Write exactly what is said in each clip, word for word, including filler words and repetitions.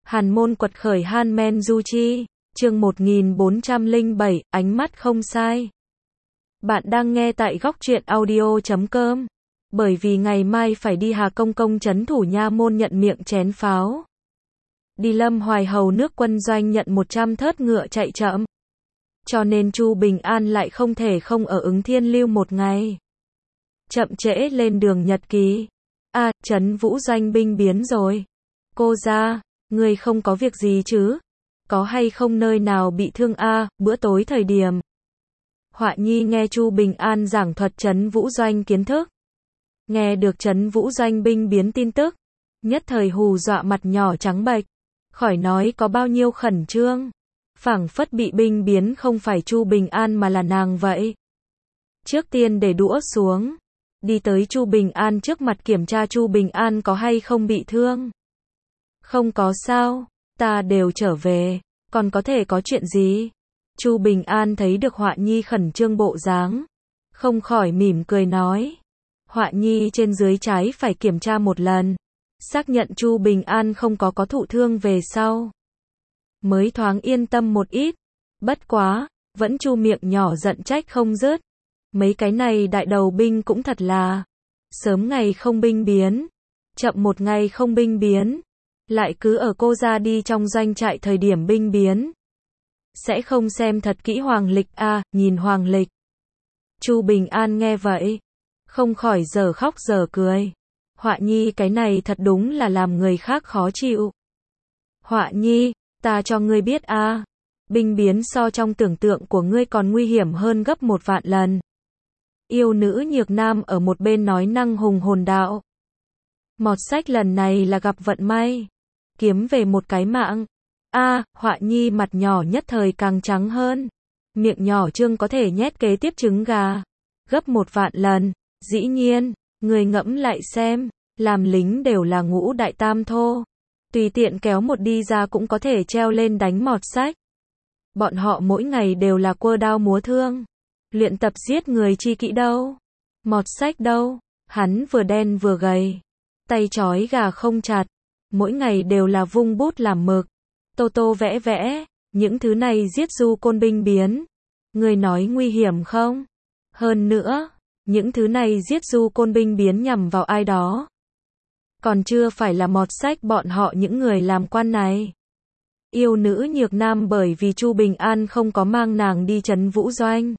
Hàn môn quật khởi Han Men Du Chi, chương một nghìn bốn trăm lẻ bảy, ánh mắt không sai. Bạn đang nghe tại góc truyện audio chấm com. Bởi vì ngày mai phải đi Hà Công Công trấn thủ nha môn nhận miệng chén pháo. Đi Lâm Hoài hầu nước quân doanh nhận một trăm thớt ngựa chạy chậm. Cho nên Chu Bình An lại không thể không ở Ứng Thiên lưu một ngày. Chậm trễ lên đường nhật ký. A, à, trấn Vũ doanh binh biến rồi. Cô ra, người không có việc gì chứ? Có hay không nơi nào bị thương a, à, bữa tối thời điểm. Họa Nhi nghe Chu Bình An giảng thuật trấn Vũ doanh kiến thức. Nghe được trấn Vũ doanh binh biến tin tức, nhất thời hù dọa mặt nhỏ trắng bệch, khỏi nói có bao nhiêu khẩn trương, phảng phất bị binh biến không phải Chu Bình An mà là nàng vậy. Trước tiên để đũa xuống, đi tới Chu Bình An trước mặt kiểm tra Chu Bình An có hay không bị thương. Không có sao, ta đều trở về, còn có thể có chuyện gì? Chu Bình An thấy được Họa Nhi khẩn trương bộ dáng, không khỏi mỉm cười nói. Họa Nhi trên dưới trái phải kiểm tra một lần, xác nhận Chu Bình An không có có thụ thương về sau, mới thoáng yên tâm một ít. Bất quá, vẫn chu miệng nhỏ giận trách không dứt. Mấy cái này đại đầu binh cũng thật là, sớm ngày không binh biến, chậm một ngày không binh biến, lại cứ ở cô ra đi trong doanh trại thời điểm binh biến. Sẽ không xem thật kỹ hoàng lịch a, à, nhìn hoàng lịch. Chu Bình An nghe vậy, không khỏi giờ khóc giờ cười. Họa Nhi cái này thật đúng là làm người khác khó chịu. Họa Nhi, ta cho ngươi biết a, à, binh biến so trong tưởng tượng của ngươi còn nguy hiểm hơn gấp một vạn lần. Yêu nữ Nhược Nam ở một bên nói năng hùng hồn đạo. Mọt sách lần này là gặp vận may, kiếm về một cái mạng. A, à, Họa Nhi mặt nhỏ nhất thời càng trắng hơn, miệng nhỏ trương có thể nhét kế tiếp trứng gà, gấp một vạn lần. Dĩ nhiên, người ngẫm lại xem, làm lính đều là ngũ đại tam thô, tùy tiện kéo một đi ra cũng có thể treo lên đánh mọt sách. Bọn họ mỗi ngày đều là quơ đao múa thương, luyện tập giết người chi kỹ đâu. Mọt sách đâu, hắn vừa đen vừa gầy, tay trói gà không chặt, mỗi ngày đều là vung bút làm mực, tô tô vẽ vẽ, những thứ này giết du côn binh biến. Người nói nguy hiểm không? Hơn nữa, những thứ này giết du côn binh biến nhằm vào ai đó. Còn chưa phải là mọt sách bọn họ những người làm quan này. Yêu nữ Nhược Nam bởi vì Chu Bình An không có mang nàng đi trấn Vũ doanh,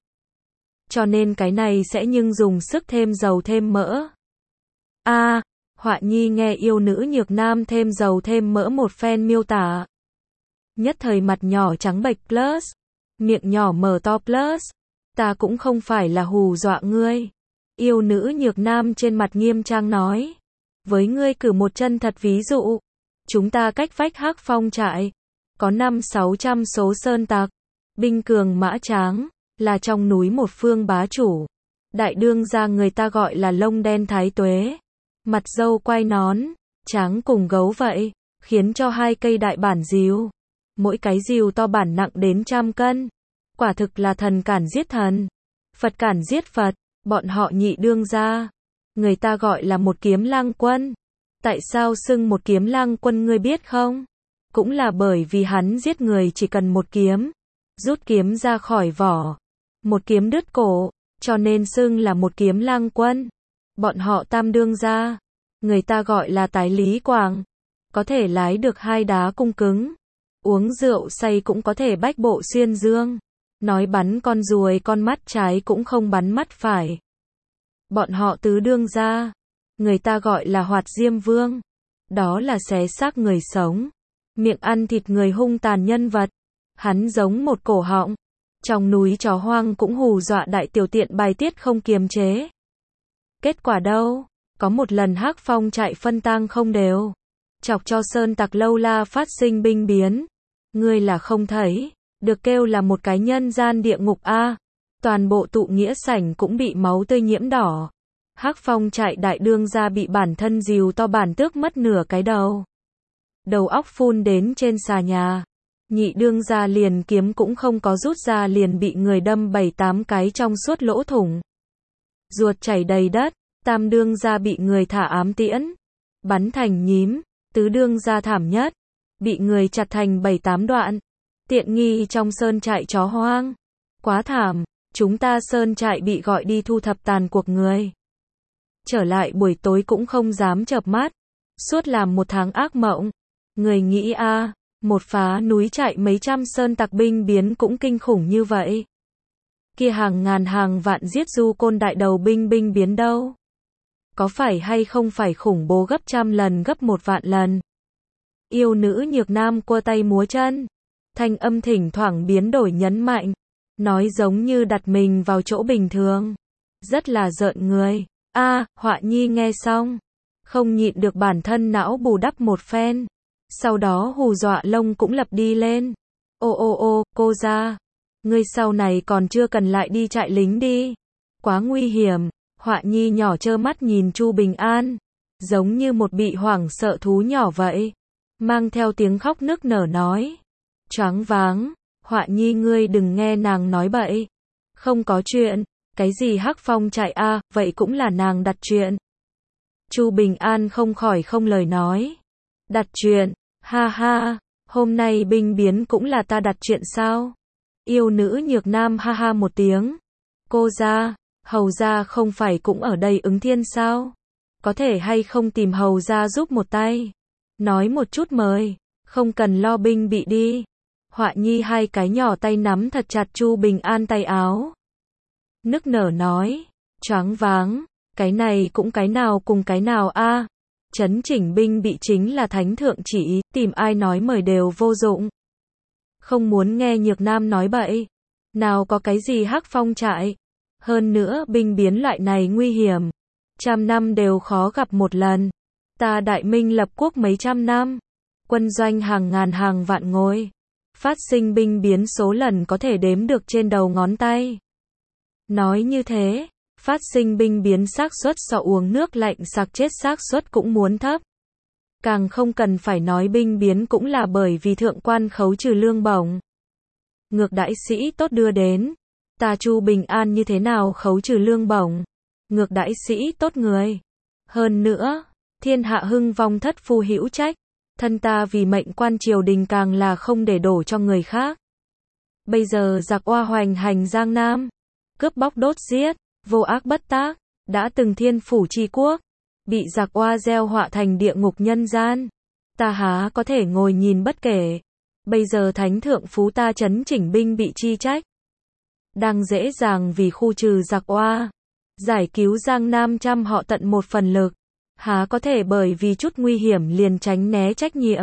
cho nên cái này sẽ nhưng dùng sức thêm dầu thêm mỡ. A, à, Họa Nhi nghe yêu nữ Nhược Nam thêm dầu thêm mỡ một phen miêu tả, nhất thời mặt nhỏ trắng bệch plus, miệng nhỏ mở to plus. Ta cũng không phải là hù dọa ngươi. Yêu nữ Nhược Nam trên mặt nghiêm trang nói. Với ngươi cử một chân thật ví dụ. Chúng ta cách vách Hắc Phong trại, có năm sáu trăm số sơn tặc, binh cường mã tráng, là trong núi một phương bá chủ. Đại đương gia người ta gọi là lông đen thái tuế, mặt râu quai nón, tráng cùng gấu vậy, khiến cho hai cây đại bản rìu, mỗi cái rìu to bản nặng đến trăm cân. Quả thực là thần cản giết thần, Phật cản giết Phật. Bọn họ nhị đương gia, người ta gọi là một kiếm lang quân. Tại sao xưng một kiếm lang quân ngươi biết không? Cũng là bởi vì hắn giết người chỉ cần một kiếm, rút kiếm ra khỏi vỏ, một kiếm đứt cổ, cho nên xưng là một kiếm lang quân. Bọn họ tam đương gia, người ta gọi là tái lý quảng, có thể lái được hai đá cung cứng, uống rượu say cũng có thể bách bộ xuyên dương. Nói bắn con ruồi con mắt trái cũng không bắn mắt phải. Bọn họ tứ đương gia, người ta gọi là hoạt diêm vương. Đó là xé xác người sống, miệng ăn thịt người hung tàn nhân vật. Hắn giống một cổ họng, trong núi chó hoang cũng hù dọa đại tiểu tiện bài tiết không kiềm chế. Kết quả đâu? Có một lần Hắc Phong trại phân tang không đều, chọc cho sơn tặc lâu la phát sinh binh biến. Ngươi là không thấy, được kêu là một cái nhân gian địa ngục a. À. Toàn bộ tụ nghĩa sảnh cũng bị máu tươi nhiễm đỏ. Hắc Phong trại đại đương gia bị bản thân rìu to bản tước mất nửa cái đầu. Đầu óc phun đến trên xà nhà. Nhị đương gia liền kiếm cũng không có rút ra liền bị người đâm bảy tám cái trong suốt lỗ thủng. Ruột chảy đầy đất. Tam đương gia bị người thả ám tiễn, bắn thành nhím. Tứ đương gia thảm nhất, bị người chặt thành bảy tám đoạn. Tiện nghi trong sơn trại chó hoang. Quá thảm, chúng ta sơn trại bị gọi đi thu thập tàn cuộc người. Trở lại buổi tối cũng không dám chợp mắt. Suốt làm một tháng ác mộng. Người nghĩ a, à, một phá núi chạy mấy trăm sơn tặc binh biến cũng kinh khủng như vậy. Kia hàng ngàn hàng vạn giết du côn đại đầu binh binh biến đâu. Có phải hay không phải khủng bố gấp trăm lần gấp một vạn lần. Yêu nữ nhược nam cua tay múa chân. Thanh âm thỉnh thoảng biến đổi nhấn mạnh. Nói giống như đặt mình vào chỗ bình thường. Rất là rợn người. A, à, Họa Nhi nghe xong. Không nhịn được bản thân não bù đắp một phen. Sau đó hù dọa lông cũng lập đi lên. Ô ô ô, cô ra. Ngươi sau này còn chưa cần lại đi trại lính đi. Quá nguy hiểm. Họa Nhi nhỏ trơ mắt nhìn Chu Bình An. Giống như một bị hoảng sợ thú nhỏ vậy. Mang theo tiếng khóc nức nở nói. Choáng váng. Họa Nhi ngươi đừng nghe nàng nói bậy. Không có chuyện. Cái gì Hắc Phong trại a, à, vậy cũng là nàng đặt chuyện. Chu Bình An không khỏi không lời nói. Đặt chuyện, ha ha, hôm nay binh biến cũng là ta đặt chuyện sao? Yêu nữ nhược nam ha ha một tiếng. Cô ra, hầu ra không phải cũng ở đây ứng thiên sao? Có thể hay không tìm hầu ra giúp một tay? Nói một chút mời, không cần lo binh bị đi. Họa Nhi hai cái nhỏ tay nắm thật chặt Chu Bình An tay áo. Nức nở nói, choáng váng, cái này cũng cái nào cùng cái nào a, à? Chấn chỉnh binh bị chính là thánh thượng chỉ, tìm ai nói mời đều vô dụng. Không muốn nghe nhược nam nói bậy. Nào có cái gì Hắc Phong trại. Hơn nữa binh biến loại này nguy hiểm. Trăm năm đều khó gặp một lần. Ta đại minh lập quốc mấy trăm năm. Quân doanh hàng ngàn hàng vạn ngôi. Phát sinh binh biến số lần có thể đếm được trên đầu ngón tay. Nói như thế, phát sinh binh biến xác suất so uống nước lạnh sặc chết xác suất cũng muốn thấp. Càng không cần phải nói binh biến cũng là bởi vì thượng quan khấu trừ lương bổng. Ngược đại sĩ tốt đưa đến. Ta Chu Bình An như thế nào khấu trừ lương bổng. Ngược đại sĩ tốt người. Hơn nữa, thiên hạ hưng vong thất phu hữu trách. Thân ta vì mệnh quan triều đình càng là không để đổ cho người khác. Bây giờ giặc oa hoành hành Giang Nam. Cướp bóc đốt giết, vô ác bất tác, đã từng thiên phủ tri quốc, bị giặc oa gieo họa thành địa ngục nhân gian. Ta há có thể ngồi nhìn bất kể. Bây giờ thánh thượng phú ta chấn chỉnh binh bị chi trách. Đang dễ dàng vì khu trừ giặc oa, giải cứu Giang Nam trăm họ tận một phần lực. Há có thể bởi vì chút nguy hiểm liền tránh né trách nhiệm.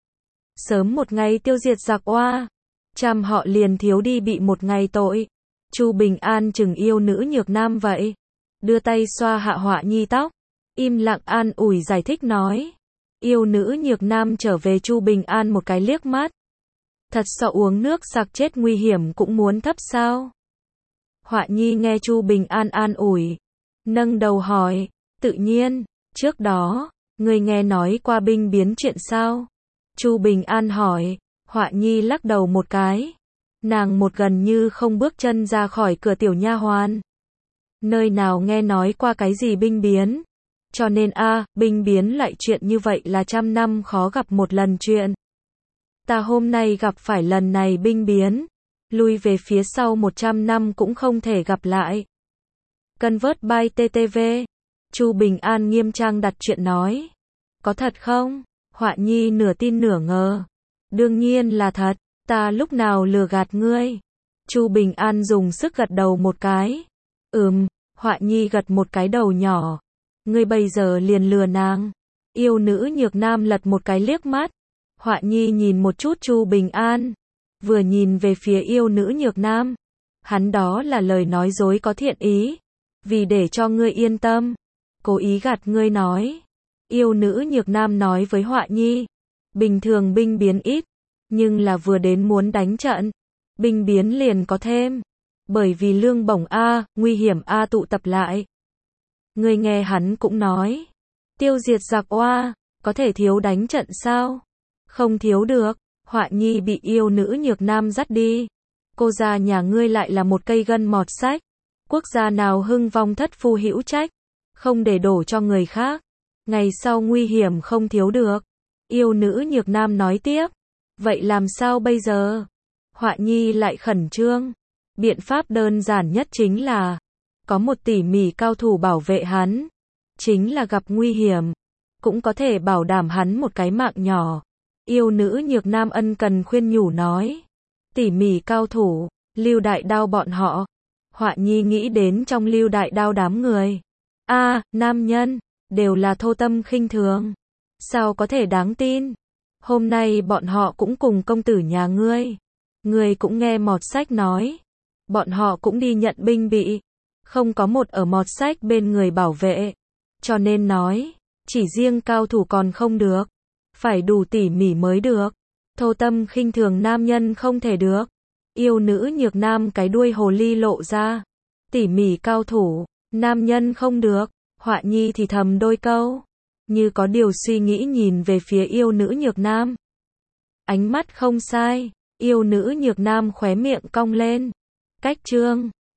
Sớm một ngày tiêu diệt giặc oa, trăm họ liền thiếu đi bị một ngày tội. Chu Bình An chừng yêu nữ nhược nam vậy. Đưa tay xoa hạ Họa Nhi tóc. Im lặng an ủi giải thích nói. Yêu nữ nhược nam trở về Chu Bình An một cái liếc mắt. Thật sợ uống nước sặc chết nguy hiểm cũng muốn thấp sao? Họa Nhi nghe Chu Bình An an ủi. Nâng đầu hỏi. Tự nhiên, trước đó, người nghe nói qua binh biến chuyện sao? Chu Bình An hỏi. Họa Nhi lắc đầu một cái. Nàng một gần như không bước chân ra khỏi cửa tiểu nha hoàn. Nơi nào nghe nói qua cái gì binh biến. Cho nên a, à, binh biến lại chuyện như vậy là trăm năm khó gặp một lần chuyện. Ta hôm nay gặp phải lần này binh biến. Lui về phía sau một trăm năm cũng không thể gặp lại. Convert by tê tê vê. Chu Bình An nghiêm trang đặt chuyện nói. Có thật không? Họa Nhi nửa tin nửa ngờ. Đương nhiên là thật. Ta lúc nào lừa gạt ngươi? Chu Bình An dùng sức gật đầu một cái. Ừm, Họa Nhi gật một cái đầu nhỏ. Ngươi bây giờ liền lừa nàng. Yêu nữ nhược nam lật một cái liếc mắt. Họa Nhi nhìn một chút Chu Bình An. Vừa nhìn về phía yêu nữ nhược nam. Hắn đó là lời nói dối có thiện ý. Vì để cho ngươi yên tâm. Cố ý gạt ngươi nói. Yêu nữ nhược nam nói với Họa Nhi. Bình thường binh biến ít. Nhưng là vừa đến muốn đánh trận, binh biến liền có thêm. Bởi vì lương bổng A, nguy hiểm A tụ tập lại. Ngươi nghe hắn cũng nói. Tiêu diệt giặc oa, có thể thiếu đánh trận sao? Không thiếu được. Họa Nhi bị yêu nữ nhược nam dắt đi. Cô gia nhà ngươi lại là một cây gân mọt sách. Quốc gia nào hưng vong thất phu hữu trách. Không để đổ cho người khác. Ngày sau nguy hiểm không thiếu được. Yêu nữ nhược nam nói tiếp. Vậy làm sao bây giờ? Họa nhi lại khẩn trương. Biện pháp đơn giản nhất chính là có một tỉ mỉ cao thủ bảo vệ hắn. Chính là gặp nguy hiểm, cũng có thể bảo đảm hắn một cái mạng nhỏ. Yêu nữ nhược nam ân cần khuyên nhủ nói. Tỉ mỉ cao thủ, Lưu Đại Đao bọn họ. Họa nhi nghĩ đến trong Lưu Đại Đao đám người. A, à, nam nhân, đều là thô tâm khinh thường. Sao có thể đáng tin? Hôm nay bọn họ cũng cùng công tử nhà ngươi. Ngươi cũng nghe mọt sách nói. Bọn họ cũng đi nhận binh bị. Không có một ở mọt sách bên người bảo vệ. Cho nên nói, chỉ riêng cao thủ còn không được. Phải đủ tỉ mỉ mới được. Thô tâm khinh thường nam nhân không thể được. Yêu nữ nhược nam cái đuôi hồ ly lộ ra. Tỉ mỉ cao thủ, nam nhân không được. Họa nhi thì thầm đôi câu. Như có điều suy nghĩ nhìn về phía yêu nữ nhược nam. Ánh mắt không sai. Yêu nữ nhược nam khóe miệng cong lên. Cách chương